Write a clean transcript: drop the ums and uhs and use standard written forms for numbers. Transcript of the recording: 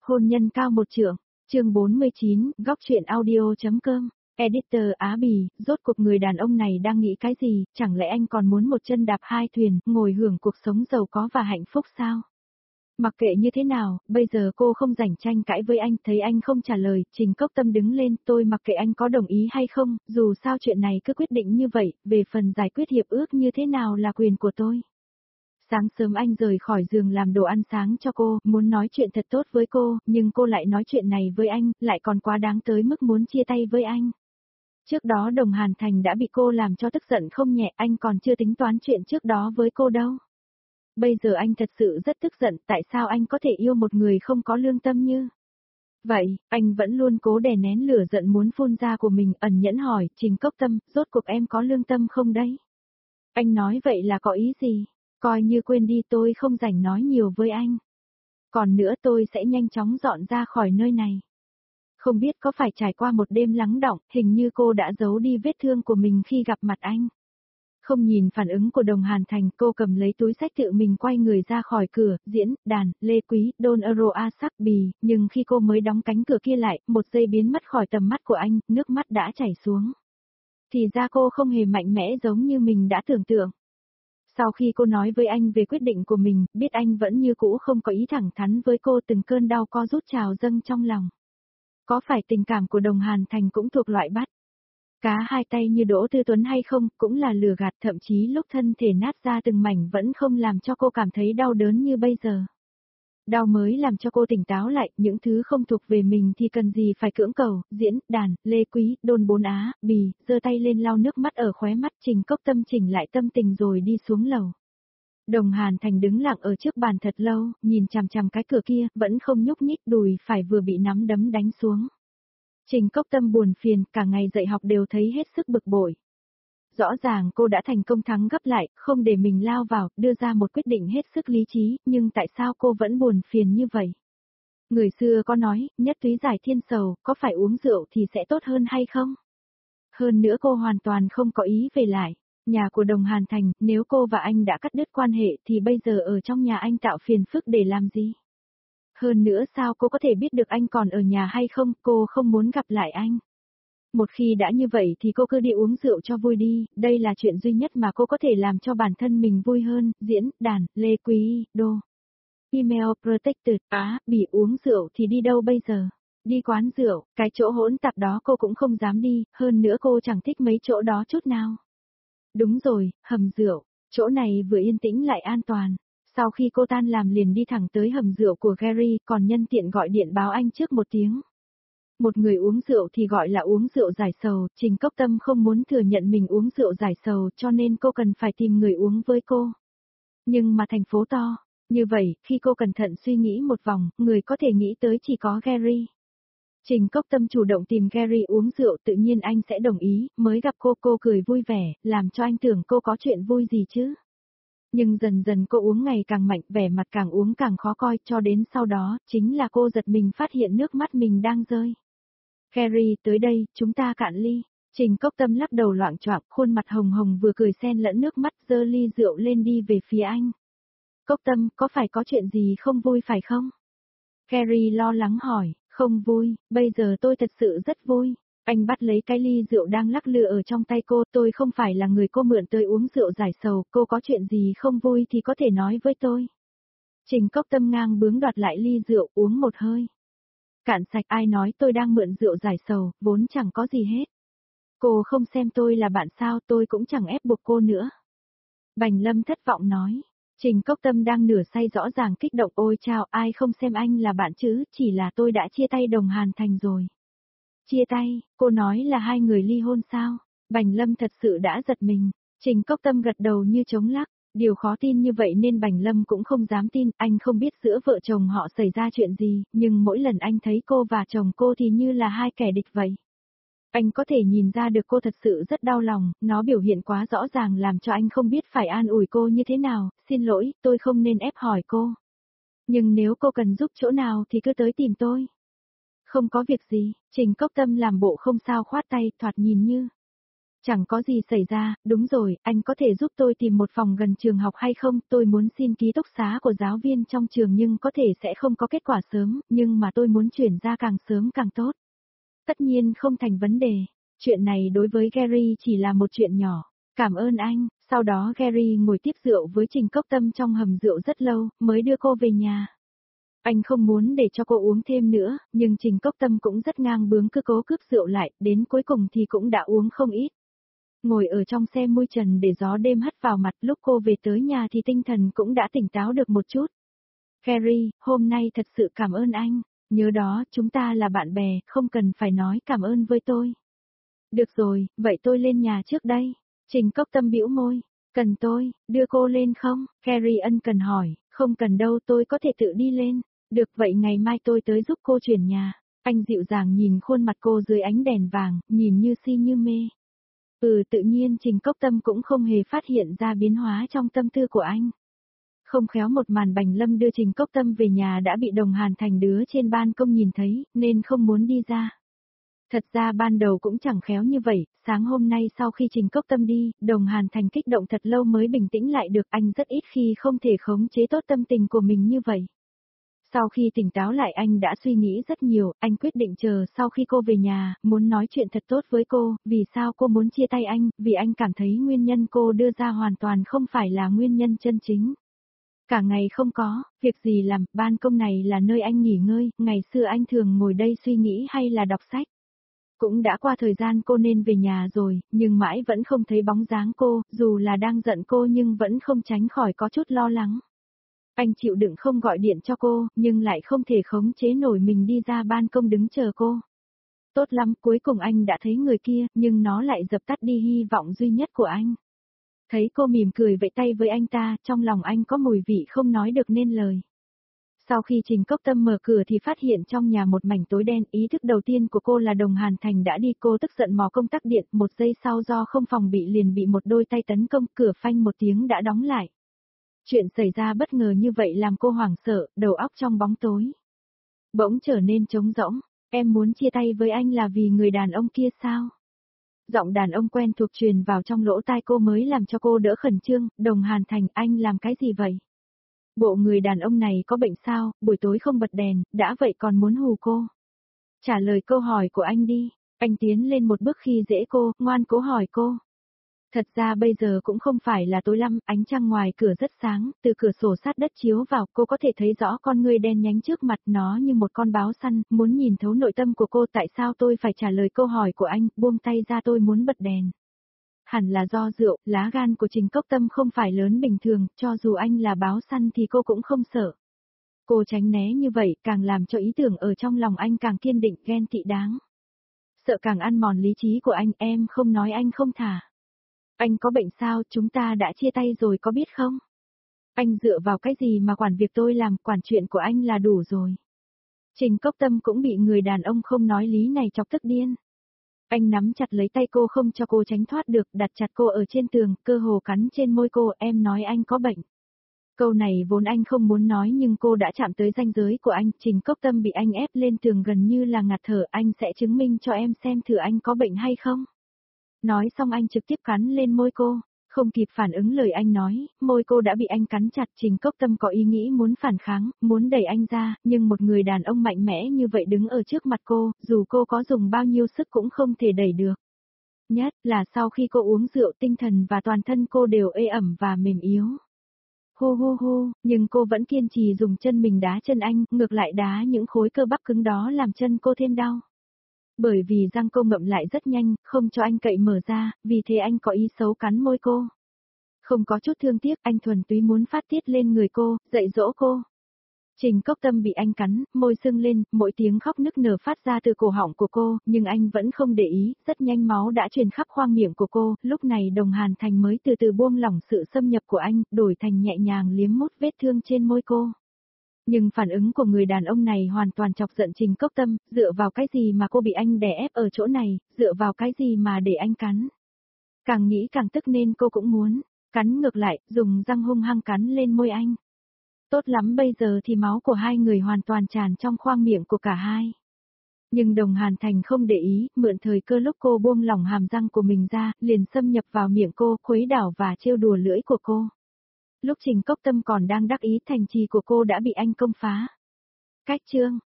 Hôn nhân cao một trượng, chương 49, góc truyện audio.com, editor Á Bì, rốt cuộc người đàn ông này đang nghĩ cái gì, chẳng lẽ anh còn muốn một chân đạp hai thuyền, ngồi hưởng cuộc sống giàu có và hạnh phúc sao? Mặc kệ như thế nào, bây giờ cô không rảnh tranh cãi với anh, thấy anh không trả lời, Trình Cốc Tâm đứng lên, tôi mặc kệ anh có đồng ý hay không, dù sao chuyện này cứ quyết định như vậy, về phần giải quyết hiệp ước như thế nào là quyền của tôi. Sáng sớm anh rời khỏi giường làm đồ ăn sáng cho cô, muốn nói chuyện thật tốt với cô, nhưng cô lại nói chuyện này với anh, lại còn quá đáng tới mức muốn chia tay với anh. Trước đó Đồng Hàn Thành đã bị cô làm cho tức giận không nhẹ, anh còn chưa tính toán chuyện trước đó với cô đâu. Bây giờ anh thật sự rất tức giận, tại sao anh có thể yêu một người không có lương tâm như vậy? Anh vẫn luôn cố đè nén lửa giận muốn phun ra của mình, ẩn nhẫn hỏi, Trình Cốc Tâm, rốt cuộc em có lương tâm không đấy? Anh nói vậy là có ý gì? Coi như quên đi, tôi không rảnh nói nhiều với anh. Còn nữa tôi sẽ nhanh chóng dọn ra khỏi nơi này. Không biết có phải trải qua một đêm lắng đọng, hình như cô đã giấu đi vết thương của mình khi gặp mặt anh. Không nhìn phản ứng của Đồng Hàn Thành, cô cầm lấy túi xách tự mình quay người ra khỏi cửa, diễn, đàn, Lê Quý, Đôn Euro A Sắc Bì, nhưng khi cô mới đóng cánh cửa kia lại, một giây biến mất khỏi tầm mắt của anh, nước mắt đã chảy xuống. Thì ra cô không hề mạnh mẽ giống như mình đã tưởng tượng. Sau khi cô nói với anh về quyết định của mình, biết anh vẫn như cũ không có ý thẳng thắn với cô, từng cơn đau co rút trào dâng trong lòng. Có phải tình cảm của Đồng Hàn Thành cũng thuộc loại bắt cá hai tay như Đỗ Tư Tuấn hay không, cũng là lừa gạt, thậm chí lúc thân thể nát ra từng mảnh vẫn không làm cho cô cảm thấy đau đớn như bây giờ. Đau mới làm cho cô tỉnh táo lại, những thứ không thuộc về mình thì cần gì phải cưỡng cầu, diễn, đàn, Lê Quý, Đôn Bốn Á, Bì, giơ tay lên lau nước mắt ở khóe mắt, Trình Cốc Tâm chỉnh lại tâm tình rồi đi xuống lầu. Đồng Hàn Thành đứng lặng ở trước bàn thật lâu, nhìn chằm chằm cái cửa kia, vẫn không nhúc nhích, đùi phải vừa bị nắm đấm đánh xuống. Trình Cốc Tâm buồn phiền, cả ngày dạy học đều thấy hết sức bực bội. Rõ ràng cô đã thành công thắng gấp lại, không để mình lao vào, đưa ra một quyết định hết sức lý trí, nhưng tại sao cô vẫn buồn phiền như vậy? Người xưa có nói, nhất túy giải thiên sầu, có phải uống rượu thì sẽ tốt hơn hay không? Hơn nữa cô hoàn toàn không có ý về lại. Nhà của Đồng Hàn Thành, nếu cô và anh đã cắt đứt quan hệ thì bây giờ ở trong nhà anh tạo phiền phức để làm gì? Hơn nữa sao cô có thể biết được anh còn ở nhà hay không, cô không muốn gặp lại anh. Một khi đã như vậy thì cô cứ đi uống rượu cho vui đi, đây là chuyện duy nhất mà cô có thể làm cho bản thân mình vui hơn, diễn, đàn, Lê Quý, Đô. Email Protected, Á, Bỉ uống rượu thì đi đâu bây giờ? Đi quán rượu, cái chỗ hỗn tạp đó cô cũng không dám đi, hơn nữa cô chẳng thích mấy chỗ đó chút nào. Đúng rồi, hầm rượu, chỗ này vừa yên tĩnh lại an toàn. Sau khi cô tan làm liền đi thẳng tới hầm rượu của Gary, còn nhân tiện gọi điện báo anh trước một tiếng. Một người uống rượu thì gọi là uống rượu giải sầu, Trình Cốc Tâm không muốn thừa nhận mình uống rượu giải sầu cho nên cô cần phải tìm người uống với cô. Nhưng mà thành phố to, như vậy, khi cô cẩn thận suy nghĩ một vòng, người có thể nghĩ tới chỉ có Gary. Trình Cốc Tâm chủ động tìm Gary uống rượu, tự nhiên anh sẽ đồng ý, mới gặp cô cười vui vẻ, làm cho anh tưởng cô có chuyện vui gì chứ. Nhưng dần dần cô uống ngày càng mạnh, vẻ mặt càng uống càng khó coi, cho đến sau đó, chính là cô giật mình phát hiện nước mắt mình đang rơi. Gary, tới đây, chúng ta cạn ly. Trình Cốc Tâm lắc đầu loạng choạng, khuôn mặt hồng hồng vừa cười xen lẫn nước mắt, giơ ly rượu lên đi về phía anh. Cốc Tâm, có phải có chuyện gì không vui phải không? Gary lo lắng hỏi, không vui, bây giờ tôi thật sự rất vui. Anh bắt lấy cái ly rượu đang lắc lư ở trong tay cô, tôi không phải là người cô mượn tới uống rượu giải sầu, cô có chuyện gì không vui thì có thể nói với tôi. Trình Cốc Tâm ngang bướng đoạt lại ly rượu, uống một hơi. Cạn sạch, ai nói tôi đang mượn rượu giải sầu, vốn chẳng có gì hết. Cô không xem tôi là bạn sao, tôi cũng chẳng ép buộc cô nữa. Bành Lâm thất vọng nói. Trình Cốc Tâm đang nửa say rõ ràng kích động, ôi chao, ai không xem anh là bạn chứ, chỉ là tôi đã chia tay Đồng Hàn Thành rồi. Chia tay, cô nói là hai người ly hôn sao? Bành Lâm thật sự đã giật mình. Trình Cốc Tâm gật đầu như trống lắc. Điều khó tin như vậy nên Bành Lâm cũng không dám tin, anh không biết giữa vợ chồng họ xảy ra chuyện gì, nhưng mỗi lần anh thấy cô và chồng cô thì như là hai kẻ địch vậy. Anh có thể nhìn ra được cô thật sự rất đau lòng, nó biểu hiện quá rõ ràng làm cho anh không biết phải an ủi cô như thế nào, xin lỗi, tôi không nên ép hỏi cô. Nhưng nếu cô cần giúp chỗ nào thì cứ tới tìm tôi. Không có việc gì, Trình Cốc Tâm làm bộ không sao khoát tay, thoạt nhìn như Chẳng có gì xảy ra, đúng rồi, anh có thể giúp tôi tìm một phòng gần trường học hay không? Tôi muốn xin ký túc xá của giáo viên trong trường nhưng có thể sẽ không có kết quả sớm, nhưng mà tôi muốn chuyển ra càng sớm càng tốt. Tất nhiên không thành vấn đề. Chuyện này đối với Gary chỉ là một chuyện nhỏ. Cảm ơn anh. Sau đó Gary ngồi tiếp rượu với Trình Cốc Tâm trong hầm rượu rất lâu, mới đưa cô về nhà. Anh không muốn để cho cô uống thêm nữa, nhưng Trình Cốc Tâm cũng rất ngang bướng cứ cố cướp rượu lại, đến cuối cùng thì cũng đã uống không ít. Ngồi ở trong xe mui trần để gió đêm hắt vào mặt, lúc cô về tới nhà thì tinh thần cũng đã tỉnh táo được một chút. Gary, hôm nay thật sự cảm ơn anh. Nhớ đó, chúng ta là bạn bè, không cần phải nói cảm ơn với tôi. Được rồi, vậy tôi lên nhà trước đây. Trình Cốc Tâm bĩu môi. Cần tôi, đưa cô lên không? Gary ân cần hỏi. Không cần đâu, tôi có thể tự đi lên. Được vậy ngày mai tôi tới giúp cô chuyển nhà. Anh dịu dàng nhìn khuôn mặt cô dưới ánh đèn vàng, nhìn như si như mê. Tự nhiên Trình Cốc Tâm cũng không hề phát hiện ra biến hóa trong tâm tư của anh. Không khéo một màn Bành Lâm đưa Trình Cốc Tâm về nhà đã bị Đồng Hàn Thành đứa trên ban công nhìn thấy, nên không muốn đi ra. Thật ra ban đầu cũng chẳng khéo như vậy, sáng hôm nay sau khi Trình Cốc Tâm đi, Đồng Hàn Thành kích động thật lâu mới bình tĩnh lại được, anh rất ít khi không thể khống chế tốt tâm tình của mình như vậy. Sau khi tỉnh táo lại anh đã suy nghĩ rất nhiều, anh quyết định chờ sau khi cô về nhà, muốn nói chuyện thật tốt với cô, vì sao cô muốn chia tay anh, vì anh cảm thấy nguyên nhân cô đưa ra hoàn toàn không phải là nguyên nhân chân chính. Cả ngày không có, việc gì làm, ban công này là nơi anh nghỉ ngơi, ngày xưa anh thường ngồi đây suy nghĩ hay là đọc sách. Cũng đã qua thời gian cô nên về nhà rồi, nhưng mãi vẫn không thấy bóng dáng cô, dù là đang giận cô nhưng vẫn không tránh khỏi có chút lo lắng. Anh chịu đựng không gọi điện cho cô, nhưng lại không thể khống chế nổi mình đi ra ban công đứng chờ cô. Tốt lắm, cuối cùng anh đã thấy người kia, nhưng nó lại dập tắt đi hy vọng duy nhất của anh. Thấy cô mỉm cười vẫy tay với anh ta, trong lòng anh có mùi vị không nói được nên lời. Sau khi Trình Cốc Tâm mở cửa thì phát hiện trong nhà một mảnh tối đen, ý thức đầu tiên của cô là Đồng Hàn Thành đã đi, cô tức giận mò công tắc điện, một giây sau do không phòng bị liền bị một đôi tay tấn công, cửa phanh một tiếng đã đóng lại. Chuyện xảy ra bất ngờ như vậy làm cô hoảng sợ, đầu óc trong bóng tối. Bỗng trở nên trống rỗng, em muốn chia tay với anh là vì người đàn ông kia sao? Giọng đàn ông quen thuộc truyền vào trong lỗ tai cô mới làm cho cô đỡ khẩn trương, Đồng Hàn Thành anh làm cái gì vậy? Bộ người đàn ông này có bệnh sao, buổi tối không bật đèn, đã vậy còn muốn hù cô. Trả lời câu hỏi của anh đi, anh tiến lên một bước khi dễ cô, ngoan cố hỏi cô. Thật ra bây giờ cũng không phải là tối lắm, ánh trăng ngoài cửa rất sáng, từ cửa sổ sát đất chiếu vào, cô có thể thấy rõ con người đen nhánh trước mặt nó như một con báo săn, muốn nhìn thấu nội tâm của cô. Tại sao tôi phải trả lời câu hỏi của anh, buông tay ra, tôi muốn bật đèn. Hẳn là do rượu, lá gan của Trình Cốc Tâm không phải lớn bình thường, cho dù anh là báo săn thì cô cũng không sợ. Cô tránh né như vậy càng làm cho ý tưởng ở trong lòng anh càng kiên định, ghen tị đáng. Sợ càng ăn mòn lý trí của anh, em không nói anh không thả. Anh có bệnh sao, chúng ta đã chia tay rồi có biết không? Anh dựa vào cái gì mà quản việc tôi làm, quản chuyện của anh là đủ rồi. Trình Cốc Tâm cũng bị người đàn ông không nói lý này chọc tức điên. Anh nắm chặt lấy tay cô không cho cô tránh thoát được, đặt chặt cô ở trên tường, cơ hồ cắn trên môi cô, em nói anh có bệnh. Câu này vốn anh không muốn nói nhưng cô đã chạm tới ranh giới của anh, Trình Cốc Tâm bị anh ép lên tường gần như là ngạt thở, anh sẽ chứng minh cho em xem thử anh có bệnh hay không. Nói xong anh trực tiếp cắn lên môi cô, không kịp phản ứng lời anh nói, môi cô đã bị anh cắn chặt. Trình Cốc Tâm có ý nghĩ muốn phản kháng, muốn đẩy anh ra, nhưng một người đàn ông mạnh mẽ như vậy đứng ở trước mặt cô, dù cô có dùng bao nhiêu sức cũng không thể đẩy được. Nhất là sau khi cô uống rượu, tinh thần và toàn thân cô đều ê ẩm và mềm yếu. Hô hô hô, nhưng cô vẫn kiên trì dùng chân mình đá chân anh, ngược lại đá những khối cơ bắp cứng đó làm chân cô thêm đau. Bởi vì răng cô ngậm lại rất nhanh, không cho anh cậy mở ra, vì thế anh có ý xấu cắn môi cô. Không có chút thương tiếc, anh thuần túy muốn phát tiết lên người cô, dạy dỗ cô. Trình Cốc Tâm bị anh cắn, môi sưng lên, mỗi tiếng khóc nức nở phát ra từ cổ họng của cô, nhưng anh vẫn không để ý, rất nhanh máu đã truyền khắp khoang miệng của cô, lúc này Đồng Hàn Thành mới từ từ buông lỏng sự xâm nhập của anh, đổi thành nhẹ nhàng liếm mút vết thương trên môi cô. Nhưng phản ứng của người đàn ông này hoàn toàn chọc giận Trình Cốc Tâm, dựa vào cái gì mà cô bị anh đè ép ở chỗ này, dựa vào cái gì mà để anh cắn. Càng nghĩ càng tức nên cô cũng muốn, cắn ngược lại, dùng răng hung hăng cắn lên môi anh. Tốt lắm, bây giờ thì máu của hai người hoàn toàn tràn trong khoang miệng của cả hai. Nhưng Đồng Hàn Thành không để ý, mượn thời cơ lúc cô buông lỏng hàm răng của mình ra, liền xâm nhập vào miệng cô, khuấy đảo và trêu đùa lưỡi của cô. Lúc Trình Cốc Tâm còn đang đắc ý thành trì của cô đã bị anh công phá. Cách chương